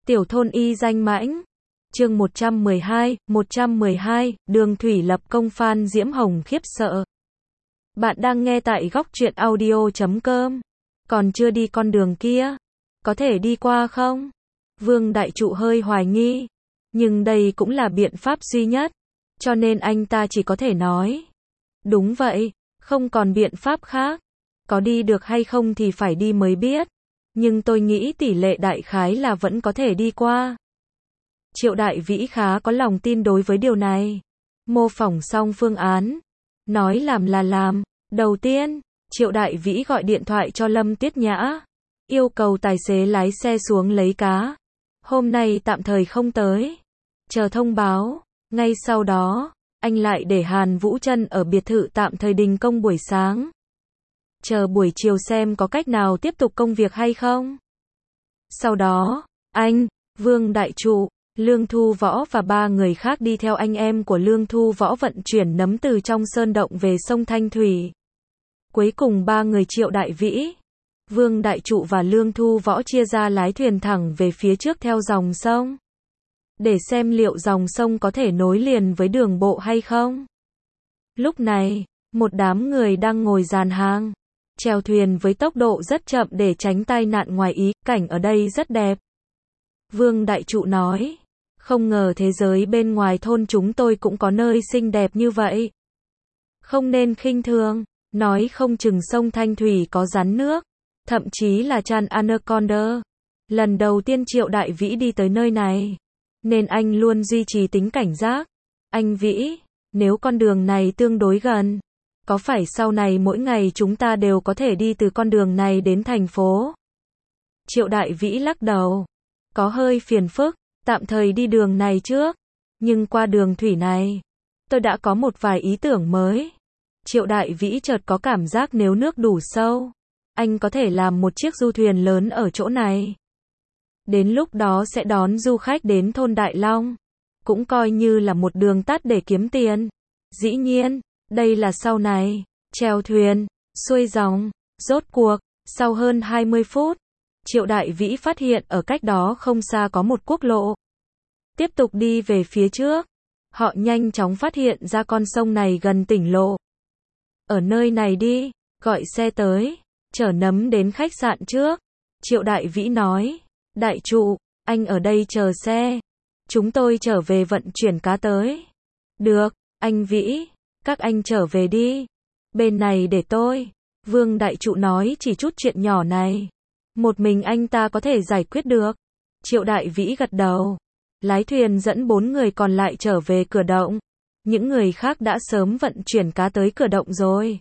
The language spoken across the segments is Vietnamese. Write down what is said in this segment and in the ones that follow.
Tiểu thôn y danh mãnh. Chương 112, Đường Thủy lập công Phan Diễm Hồng khiếp sợ. Bạn đang nghe tại góc truyện audio.com. Còn chưa đi con đường kia, có thể đi qua không? Vương Đại Trụ hơi hoài nghi, nhưng đây cũng là biện pháp duy nhất, cho nên anh ta chỉ có thể nói. Đúng vậy, không còn biện pháp khác. Có đi được hay không thì phải đi mới biết. Nhưng tôi nghĩ tỷ lệ đại khái là vẫn có thể đi qua. Triệu Đại Vĩ khá có lòng tin đối với điều này. Mô phỏng xong phương án, nói làm là làm. Đầu tiên, Triệu Đại Vĩ gọi điện thoại cho Lâm Tuyết Nhã, yêu cầu tài xế lái xe xuống lấy cá. Hôm nay tạm thời không tới, chờ thông báo. Ngay sau đó, anh lại để Hàn Vũ Trân ở biệt thự tạm thời đình công buổi sáng. Chờ buổi chiều xem có cách nào tiếp tục công việc hay không. Sau đó, anh, Vương Đại Trụ, Lương Thu Võ và 3 người khác đi theo anh em của Lương Thu Võ vận chuyển nấm từ trong sơn động về sông Thanh Thủy. Cuối cùng 3 người Triệu Đại Vĩ, Vương Đại Trụ và Lương Thu Võ chia ra lái thuyền thẳng về phía trước theo dòng sông, để xem liệu dòng sông có thể nối liền với đường bộ hay không. Lúc này, một đám người đang ngồi dàn hàng, chèo thuyền với tốc độ rất chậm để tránh tai nạn ngoài ý, cảnh ở đây rất đẹp. Vương Đại Trụ nói, không ngờ thế giới bên ngoài thôn chúng tôi cũng có nơi xinh đẹp như vậy. Không nên khinh thường, nói không chừng sông Thanh Thủy có rắn nước, thậm chí là Chan Anaconda. Lần đầu tiên Triệu Đại Vĩ đi tới nơi này, nên anh luôn duy trì tính cảnh giác. Anh Vĩ, nếu con đường này tương đối gần, có phải sau này mỗi ngày chúng ta đều có thể đi từ con đường này đến thành phố? Triệu Đại Vĩ lắc đầu, có hơi phiền phức, tạm thời đi đường này trước, nhưng qua đường thủy này, tôi đã có một vài ý tưởng mới. Triệu Đại Vĩ chợt có cảm giác nếu nước đủ sâu, anh có thể làm một chiếc du thuyền lớn ở chỗ này. Đến lúc đó sẽ đón du khách đến thôn Đại Long, cũng coi như là một đường tắt để kiếm tiền. Dĩ nhiên, đây là sau này, chèo thuyền, xuôi dòng. Rốt cuộc, sau hơn 20 phút, Triệu Đại Vĩ phát hiện ở cách đó không xa có một quốc lộ. Tiếp tục đi về phía trước, họ nhanh chóng phát hiện ra con sông này gần tỉnh lộ. Ở nơi này đi, gọi xe tới, chở nấm đến khách sạn trước. Triệu Đại Vĩ nói, Đại Trụ, anh ở đây chờ xe, chúng tôi trở về vận chuyển cá tới. Được, anh Vĩ, các anh trở về đi, bên này để tôi. Vương Đại Trụ nói chỉ chút chuyện nhỏ này, một mình anh ta có thể giải quyết được. Triệu Đại Vĩ gật đầu, lái thuyền dẫn 4 người còn lại trở về cửa động. Những người khác đã sớm vận chuyển cá tới cửa động rồi.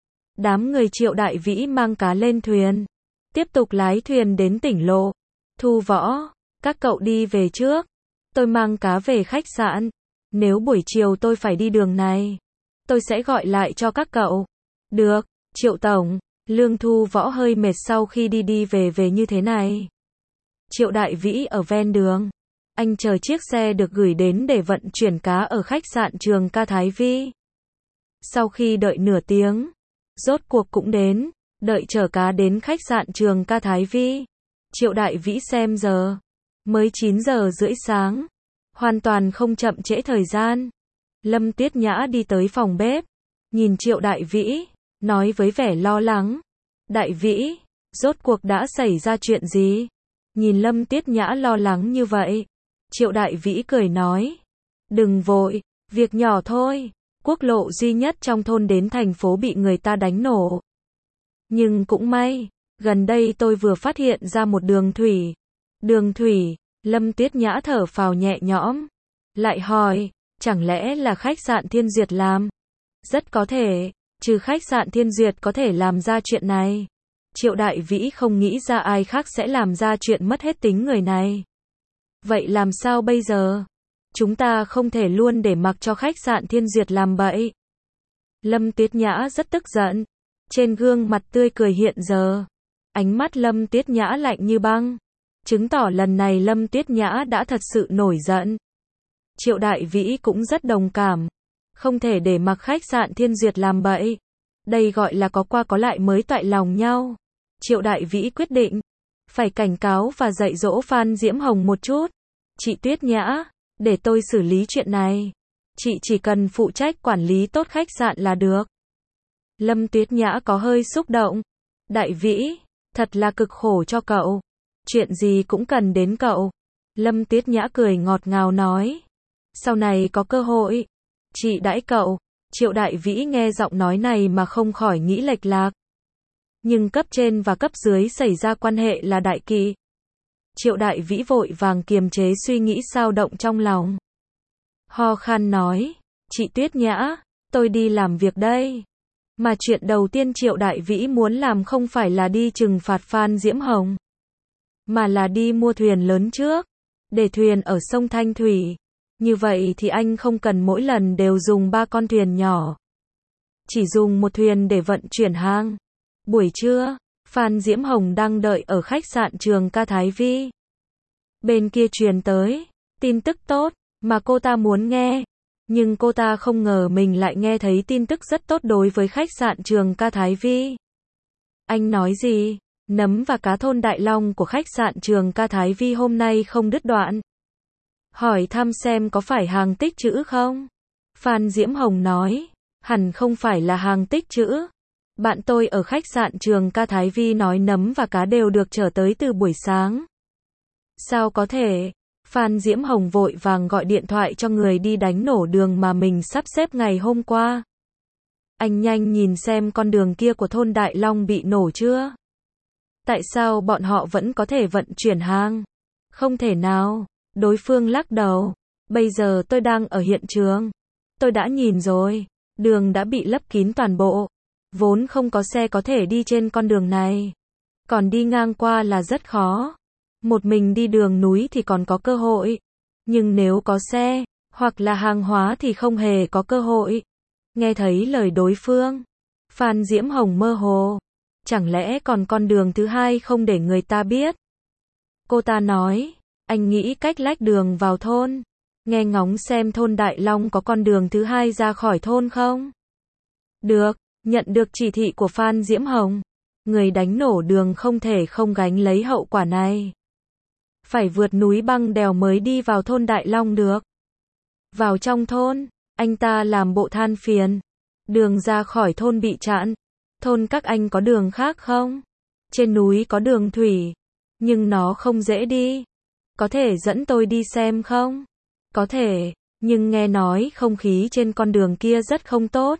Đám người Triệu Đại Vĩ mang cá lên thuyền, tiếp tục lái thuyền đến tỉnh lộ. Thu Võ, các cậu đi về trước, tôi mang cá về khách sạn. Nếu buổi chiều tôi phải đi đường này, tôi sẽ gọi lại cho các cậu. Được, Triệu Tổng. Lương Thu Võ hơi mệt sau khi đi về như thế này. Triệu Đại Vĩ ở ven đường, anh chờ chiếc xe được gửi đến để vận chuyển cá ở khách sạn Trường Ca Thái Vi. Sau khi đợi nửa tiếng, rốt cuộc cũng đến, đợi chở cá đến khách sạn Trường Ca Thái Vi. Triệu Đại Vĩ xem giờ, mới 9 giờ rưỡi sáng, hoàn toàn không chậm trễ thời gian. Lâm Tuyết Nhã đi tới phòng bếp, nhìn Triệu Đại Vĩ, nói với vẻ lo lắng, Đại Vĩ, rốt cuộc đã xảy ra chuyện gì? Nhìn Lâm Tuyết Nhã lo lắng như vậy, Triệu Đại Vĩ cười nói, đừng vội, việc nhỏ thôi, quốc lộ duy nhất trong thôn đến thành phố bị người ta đánh nổ. Nhưng cũng may, gần đây tôi vừa phát hiện ra một đường thủy. Đường thủy, Lâm Tuyết Nhã thở phào nhẹ nhõm, lại hỏi, chẳng lẽ là khách sạn Thiên Duyệt làm? Rất có thể, trừ khách sạn Thiên Duyệt có thể làm ra chuyện này. Triệu Đại Vĩ không nghĩ ra ai khác sẽ làm ra chuyện mất hết tính người này. Vậy làm sao bây giờ? Chúng ta không thể luôn để mặc cho khách sạn Thiên Duyệt làm bậy. Lâm Tuyết Nhã rất tức giận, trên gương mặt tươi cười hiện giờ, ánh mắt Lâm Tuyết Nhã lạnh như băng, chứng tỏ lần này Lâm Tuyết Nhã đã thật sự nổi giận. Triệu Đại Vĩ cũng rất đồng cảm, không thể để mặc khách sạn Thiên Duyệt làm bậy. Đây gọi là có qua có lại mới toại lòng nhau. Triệu Đại Vĩ quyết định, Phải cảnh cáo và dạy dỗ Phan Diễm Hồng một chút. Chị Tuyết Nhã, để tôi xử lý chuyện này. Chị chỉ cần phụ trách quản lý tốt khách sạn là được. Lâm Tuyết Nhã có hơi xúc động. Đại Vĩ, thật là cực khổ cho cậu. Chuyện gì cũng cần đến cậu. Lâm Tuyết Nhã cười ngọt ngào nói. Sau này có cơ hội, chị đãi cậu. Triệu Đại Vĩ nghe giọng nói này mà không khỏi nghĩ lệch lạc. Nhưng cấp trên và cấp dưới xảy ra quan hệ là đại kỵ. Triệu Đại Vĩ vội vàng kiềm chế suy nghĩ xao động trong lòng. Ho khan nói, chị Tuyết Nhã, tôi đi làm việc đây. Mà chuyện đầu tiên Triệu Đại Vĩ muốn làm không phải là đi trừng phạt Phan Diễm Hồng, mà là đi mua thuyền lớn trước, để thuyền ở sông Thanh Thủy. Như vậy thì anh không cần mỗi lần đều dùng 3 con thuyền nhỏ. Chỉ dùng một thuyền để vận chuyển hàng. Buổi trưa, Phan Diễm Hồng đang đợi ở khách sạn Trường Ca Thái Vi. Bên kia truyền tới tin tức tốt mà cô ta muốn nghe. Nhưng cô ta không ngờ mình lại nghe thấy tin tức rất tốt đối với khách sạn Trường Ca Thái Vi. Anh nói gì? Nấm và cá thôn Đại Long của khách sạn Trường Ca Thái Vi hôm nay không đứt đoạn. Hỏi thăm xem có phải hàng tích trữ không? Phan Diễm Hồng nói, hẳn không phải là hàng tích trữ. Bạn tôi ở khách sạn Trường Ca Thái Vi nói nấm và cá đều được chở tới từ buổi sáng. Sao có thể? Phan Diễm Hồng vội vàng gọi điện thoại cho người đi đánh nổ đường mà mình sắp xếp ngày hôm qua. Anh nhanh nhìn xem con đường kia của thôn Đại Long bị nổ chưa? Tại sao bọn họ vẫn có thể vận chuyển hàng? Không thể nào. Đối phương lắc đầu. Bây giờ tôi đang ở hiện trường. Tôi đã nhìn rồi. Đường đã bị lấp kín toàn bộ. Vốn không có xe có thể đi trên con đường này. Còn đi ngang qua là rất khó. Một mình đi đường núi thì còn có cơ hội. Nhưng nếu có xe, hoặc là hàng hóa thì không hề có cơ hội. Nghe thấy lời đối phương, Phan Diễm Hồng mơ hồ. Chẳng lẽ còn con đường thứ hai không để người ta biết? Cô ta nói, anh nghĩ cách lách đường vào thôn. Nghe ngóng xem thôn Đại Long có con đường thứ hai ra khỏi thôn không? Được, nhận được chỉ thị của Phan Diễm Hồng. Người đánh nổ đường không thể không gánh lấy hậu quả này. Phải vượt núi băng đèo mới đi vào thôn Đại Long được. Vào trong thôn, anh ta làm bộ than phiền. Đường ra khỏi thôn bị chặn. Thôn các anh có đường khác không? Trên núi có đường thủy, nhưng nó không dễ đi. Có thể dẫn tôi đi xem không? Có thể, nhưng nghe nói không khí trên con đường kia rất không tốt.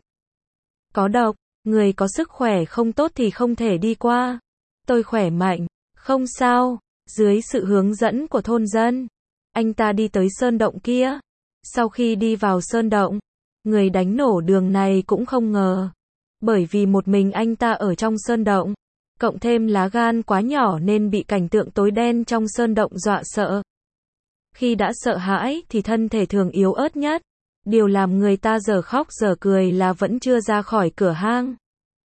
Có độc, người có sức khỏe không tốt thì không thể đi qua. Tôi khỏe mạnh, không sao. Dưới sự hướng dẫn của thôn dân, anh ta đi tới sơn động kia. Sau khi đi vào sơn động, người đánh nổ đường này cũng không ngờ. Bởi vì một mình anh ta ở trong sơn động, cộng thêm lá gan quá nhỏ nên bị cảnh tượng tối đen trong sơn động dọa sợ. Khi đã sợ hãi thì thân thể thường yếu ớt nhất. Điều làm người ta giờ khóc giờ cười là vẫn chưa ra khỏi cửa hang.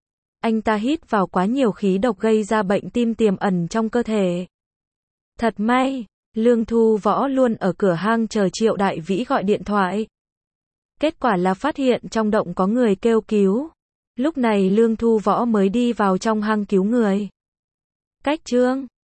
Anh ta hít vào quá nhiều khí độc gây ra bệnh tim tiềm ẩn trong cơ thể. Thật may, Lương Thu Võ luôn ở cửa hang chờ Triệu Đại Vĩ gọi điện thoại. Kết quả là phát hiện trong động có người kêu cứu. Lúc này Lương Thu Võ mới đi vào trong hang cứu người. Cách chương